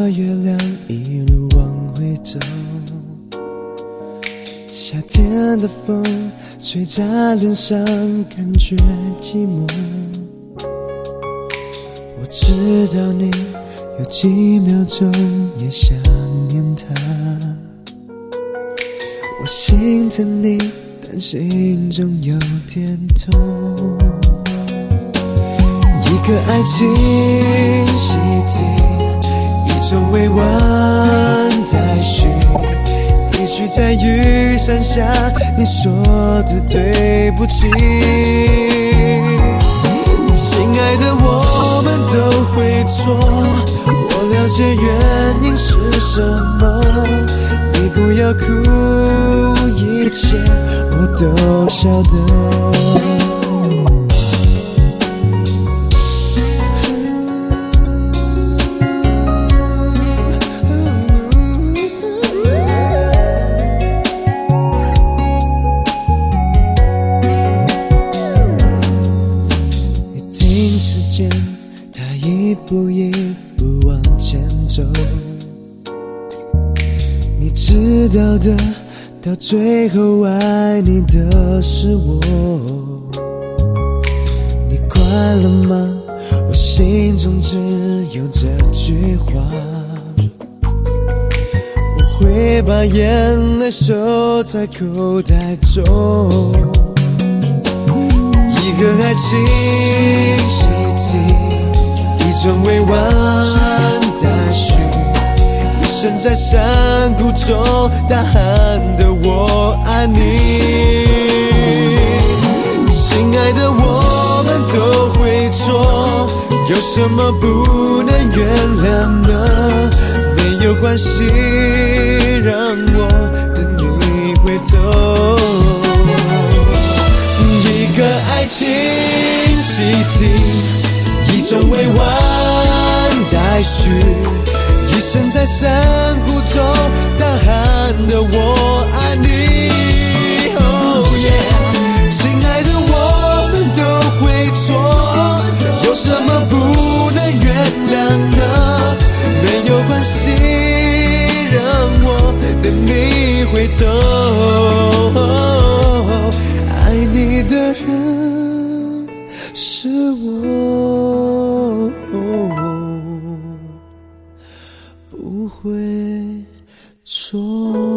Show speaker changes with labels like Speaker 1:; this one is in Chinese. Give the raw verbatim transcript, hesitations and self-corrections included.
Speaker 1: 着月亮一路往回走，夏天的风吹在脸上，感觉寂寞。我知道你有几秒钟也想念他，我心疼你，但心中有点痛。一个爱情习题，一种委婉待续，一句在雨伞下你说的对不起。亲爱的，我们都会错，我了解原因是什么，你不要哭，一切我都晓得。他一步一步往前走，你知道的，到最后爱你的是我。你快乐吗？我心中只有这句话，我会把眼泪收在口袋中。一个爱情习题，一种委婉待续，一生在山谷中大喊的我爱你。亲爱的，我们都会错，有什么不能原谅呢？没有关系，让我等你回头。一个爱情习题，一种委婉待续，一生在山谷中大喊的我爱你。Oh yeah， 亲爱的，我们都会错，有什么不能原谅呢？没有关系，让我等你回头。爱你的人是我，不会错。